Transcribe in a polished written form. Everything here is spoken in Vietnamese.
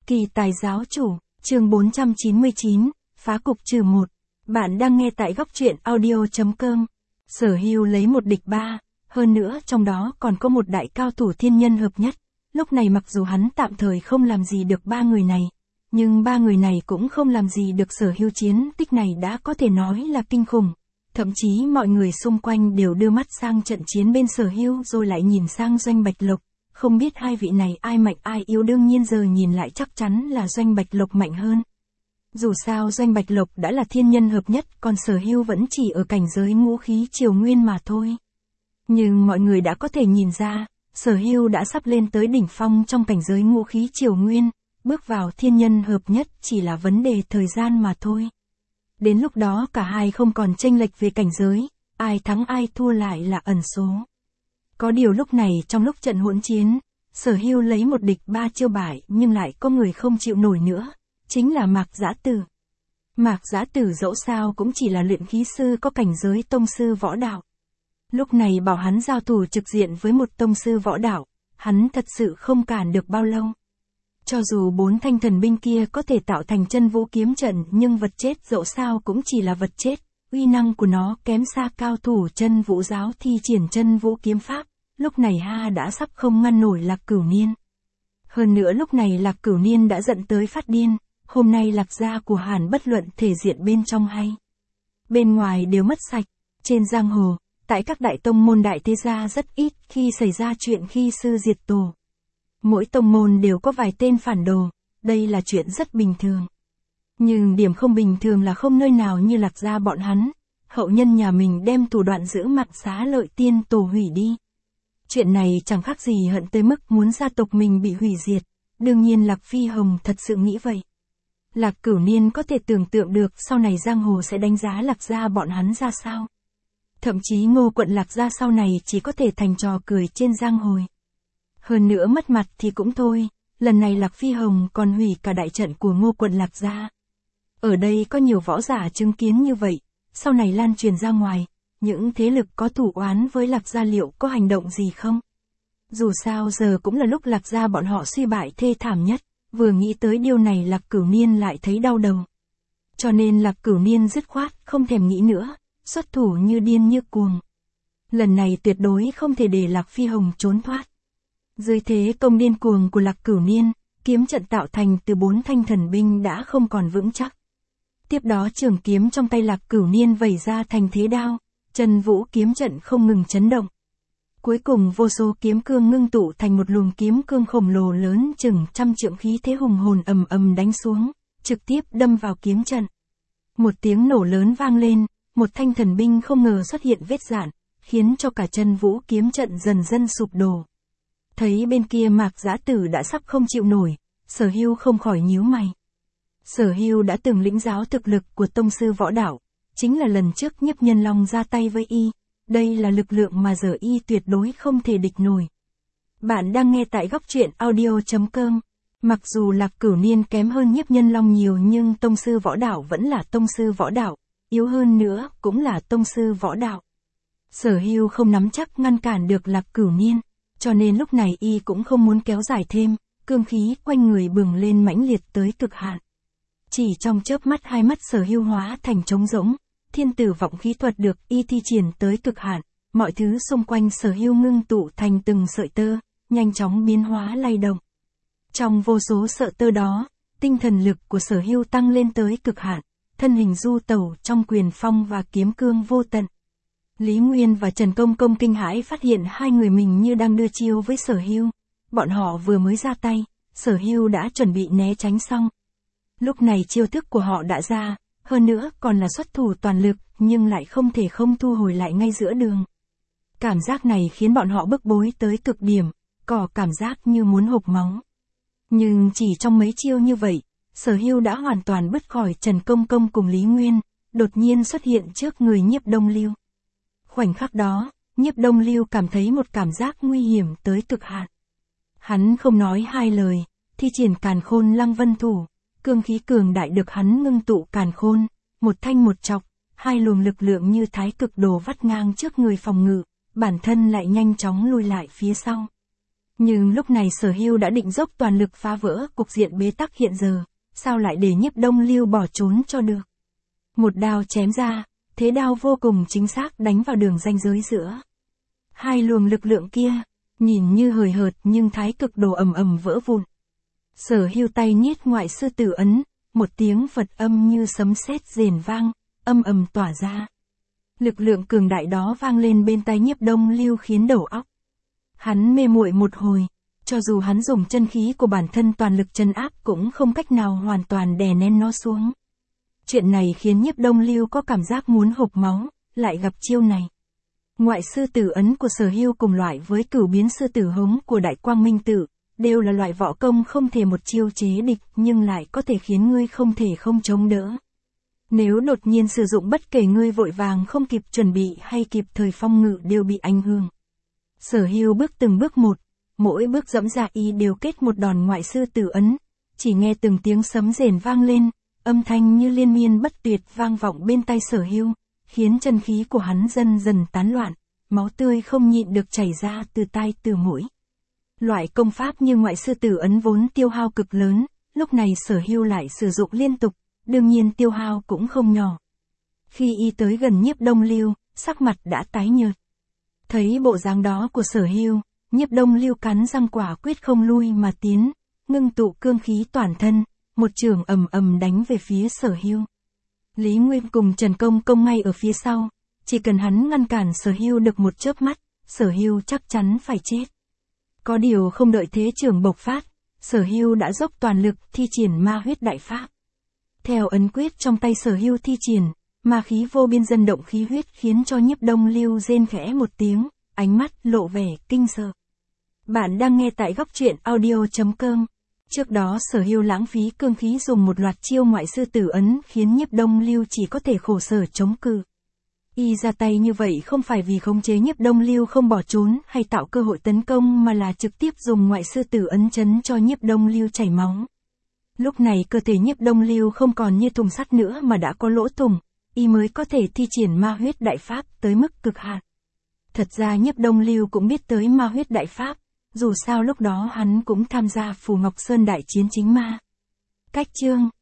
Kỳ tài giáo chủ, chương 499, phá cục trừ một. Bạn đang nghe tại góc truyện audio.com. Sở Hưu lấy một địch ba, hơn nữa trong đó còn có một đại cao thủ thiên nhân hợp nhất. Lúc này mặc dù hắn tạm thời không làm gì được ba người này, nhưng ba người này cũng không làm gì được Sở Hưu. Chiến tích này đã có thể nói là kinh khủng. Thậm chí mọi người xung quanh đều đưa mắt sang trận chiến bên Sở Hưu rồi lại nhìn sang Doanh Bạch Lộc. Không biết hai vị này ai mạnh ai yếu, đương nhiên giờ nhìn lại chắc chắn là Doanh Bạch Lộc mạnh hơn. Dù sao Doanh Bạch Lộc đã là thiên nhân hợp nhất, còn Sở Hưu vẫn chỉ ở cảnh giới ngũ khí triều nguyên mà thôi. Nhưng mọi người đã có thể nhìn ra, Sở Hưu đã sắp lên tới đỉnh phong trong cảnh giới ngũ khí triều nguyên, bước vào thiên nhân hợp nhất chỉ là vấn đề thời gian mà thôi. Đến lúc đó cả hai không còn chênh lệch về cảnh giới, ai thắng ai thua lại là ẩn số. Có điều lúc này trong lúc trận hỗn chiến, Sở Hưu lấy một địch ba chiêu bại nhưng lại có người không chịu nổi nữa, chính là Mạc Giã Tử. Mạc Giã Tử dẫu sao cũng chỉ là luyện khí sư có cảnh giới tông sư võ đạo. Lúc này bảo hắn giao thủ trực diện với một tông sư võ đạo, hắn thật sự không cản được bao lâu. Cho dù 4 thanh thần binh kia có thể tạo thành chân vũ kiếm trận, nhưng vật chết dẫu sao cũng chỉ là vật chết, uy năng của nó kém xa cao thủ chân vũ giáo thi triển chân vũ kiếm pháp. Lúc này đã sắp không ngăn nổi Lạc Cửu Niên. Hơn nữa lúc này Lạc Cửu Niên đã giận tới phát điên, hôm nay Lạc gia của Hàn bất luận thể diện bên trong hay bên ngoài đều mất sạch. Trên giang hồ, tại các đại tông môn đại thế gia rất ít khi xảy ra chuyện khi sư diệt tổ. Mỗi tông môn đều có vài tên phản đồ, đây là chuyện rất bình thường. Nhưng điểm không bình thường là không nơi nào như Lạc gia bọn hắn, hậu nhân nhà mình đem thủ đoạn giữ mặt Xá Lợi Tiên Tổ hủy đi. Chuyện này chẳng khác gì hận tới mức muốn gia tộc mình bị hủy diệt, đương nhiên Lạc Phi Hồng thật sự nghĩ vậy. Lạc Cửu Niên có thể tưởng tượng được sau này giang hồ sẽ đánh giá Lạc gia bọn hắn ra sao. Thậm chí Ngô quận Lạc gia sau này chỉ có thể thành trò cười trên giang hồ. Hơn nữa mất mặt thì cũng thôi, lần này Lạc Phi Hồng còn hủy cả đại trận của Ngô quận Lạc gia. Ở đây có nhiều võ giả chứng kiến như vậy, sau này lan truyền ra ngoài, những thế lực có thủ oán với Lạc gia liệu có hành động gì không? Dù sao giờ cũng là lúc Lạc gia bọn họ suy bại thê thảm nhất, vừa nghĩ tới điều này Lạc Cửu Niên lại thấy đau đầu. Cho nên Lạc Cửu Niên dứt khoát không thèm nghĩ nữa, xuất thủ như điên như cuồng. Lần này tuyệt đối không thể để Lạc Phi Hồng trốn thoát. Dưới thế công điên cuồng của Lạc Cửu Niên, kiếm trận tạo thành từ 4 thanh thần binh đã không còn vững chắc. Tiếp đó trường kiếm trong tay Lạc Cửu Niên vẩy ra thành thế đao, chân vũ kiếm trận không ngừng chấn động. Cuối cùng vô số kiếm cương ngưng tụ thành một luồng kiếm cương khổng lồ lớn chừng 100 trượng, khí thế hùng hồn ầm ầm đánh xuống, trực tiếp đâm vào kiếm trận. Một tiếng nổ lớn vang lên, một thanh thần binh không ngờ xuất hiện vết rạn, khiến cho cả chân vũ kiếm trận dần dần sụp đổ. Thấy bên kia Mạc Giã Tử đã sắp không chịu nổi, Sở Hưu không khỏi nhíu mày. Sở Hưu đã từng lĩnh giáo thực lực của tông sư võ đạo, chính là lần trước Nhiếp Nhân Long ra tay với y, đây là lực lượng mà giờ y tuyệt đối không thể địch nổi. Bạn đang nghe tại góc truyện audio.com. Mặc dù Lạc Cửu Niên kém hơn Nhiếp Nhân Long nhiều nhưng tông sư võ đạo vẫn là tông sư võ đạo, yếu hơn nữa cũng là tông sư võ đạo. Sở Hưu không nắm chắc ngăn cản được Lạc Cửu Niên, cho nên lúc này y cũng không muốn kéo dài thêm, cương khí quanh người bừng lên mãnh liệt tới cực hạn. Chỉ trong chớp mắt hai mắt Sở Hưu hóa thành trống rỗng, thiên tử vọng khí thuật được y thi triển tới cực hạn, mọi thứ xung quanh Sở Hưu ngưng tụ thành từng sợi tơ, nhanh chóng biến hóa lay động. Trong vô số sợi tơ đó, tinh thần lực của Sở Hưu tăng lên tới cực hạn, thân hình du tẩu trong quyền phong và kiếm cương vô tận. Lý Nguyên và Trần Công Công kinh hãi phát hiện hai người mình như đang đưa chiêu với Sở Hưu. Bọn họ vừa mới ra tay, Sở Hưu đã chuẩn bị né tránh xong. Lúc này chiêu thức của họ đã ra, hơn nữa còn là xuất thủ toàn lực, nhưng lại không thể không thu hồi lại ngay giữa đường. Cảm giác này khiến bọn họ bức bối tới cực điểm, có cảm giác như muốn hộc máu. Nhưng chỉ trong mấy chiêu như vậy, Sở Hưu đã hoàn toàn bứt khỏi Trần Công Công cùng Lý Nguyên, đột nhiên xuất hiện trước người Nhiếp Đông Lưu. Khoảnh khắc đó, Nhiếp Đông Lưu cảm thấy một cảm giác nguy hiểm tới cực hạn. Hắn không nói hai lời, thi triển Càn Khôn Lăng Vân Thủ, cương khí cường đại được hắn ngưng tụ càn khôn, một thanh một chọc, hai luồng lực lượng như thái cực đồ vắt ngang trước người phòng ngự, bản thân lại nhanh chóng lùi lại phía sau. Nhưng lúc này Sở Hưu đã định dốc toàn lực phá vỡ cục diện bế tắc hiện giờ, sao lại để Nhiếp Đông Lưu bỏ trốn cho được. Một đao chém ra, thế đao vô cùng chính xác đánh vào đường ranh giới giữa hai luồng lực lượng kia, nhìn như hời hợt nhưng thái cực đồ ầm ầm vỡ vụn. Sở Hưu tay niết ngoại sư tử ấn, một tiếng Phật âm như sấm sét rền vang, âm ầm tỏa ra. Lực lượng cường đại đó vang lên bên tai Nhiếp Đông Lưu khiến đầu óc hắn mê muội một hồi, cho dù hắn dùng chân khí của bản thân toàn lực trấn áp cũng không cách nào hoàn toàn đè nén nó xuống. Chuyện này khiến Nhiếp Đông Lưu có cảm giác muốn hộc máu, lại gặp chiêu này. Ngoại sư tử ấn của Sở Hưu cùng loại với cửu biến sư tử hống của Đại Quang Minh Tử, đều là loại võ công không thể một chiêu chế địch nhưng lại có thể khiến ngươi không thể không chống đỡ. Nếu đột nhiên sử dụng bất kể ngươi vội vàng không kịp chuẩn bị hay kịp thời phong ngự đều bị ảnh hưởng. Sở Hưu bước từng bước một, mỗi bước dẫm ra y đều kết một đòn ngoại sư tử ấn, chỉ nghe từng tiếng sấm rền vang lên, âm thanh như liên miên bất tuyệt vang vọng bên tai Sở Hưu, khiến chân khí của hắn dần dần tán loạn, máu tươi không nhịn được chảy ra từ tai từ mũi. Loại công pháp như ngoại sư tử ấn vốn tiêu hao cực lớn, lúc này Sở Hưu lại sử dụng liên tục, đương nhiên tiêu hao cũng không nhỏ. Khi y tới gần Nhiếp Đông Lưu, sắc mặt đã tái nhợt. Thấy bộ dáng đó của Sở Hưu, Nhiếp Đông Lưu cắn răng quả quyết không lui mà tiến, ngưng tụ cương khí toàn thân, một chưởng ầm ầm đánh về phía Sở Hưu. Lý Nguyên cùng Trần Công Công ngay ở phía sau, chỉ cần hắn ngăn cản Sở Hưu được một chớp mắt, Sở Hưu chắc chắn phải chết. Có điều không đợi thế chưởng bộc phát, Sở Hưu đã dốc toàn lực thi triển ma huyết đại pháp. Theo ấn quyết trong tay Sở Hưu thi triển, ma khí vô biên dân động khí huyết khiến cho Nhiếp Đông Lưu rên khẽ một tiếng, ánh mắt lộ vẻ kinh sợ. Bạn đang nghe tại góc truyện audio.com. Trước đó Sở Hưu lãng phí cương khí dùng một loạt chiêu ngoại sư tử ấn khiến Nhiếp Đông Lưu chỉ có thể khổ sở chống cự. Y ra tay như vậy không phải vì khống chế Nhiếp Đông Lưu không bỏ trốn hay tạo cơ hội tấn công mà là trực tiếp dùng ngoại sư tử ấn chấn cho Nhiếp Đông Lưu chảy máu. Lúc này cơ thể Nhiếp Đông Lưu không còn như thùng sắt nữa mà đã có lỗ thủng, y mới có thể thi triển ma huyết đại pháp tới mức cực hạn. Thật ra Nhiếp Đông Lưu cũng biết tới ma huyết đại pháp, dù sao lúc đó hắn cũng tham gia Phù Ngọc Sơn đại chiến chính ma. Cách chương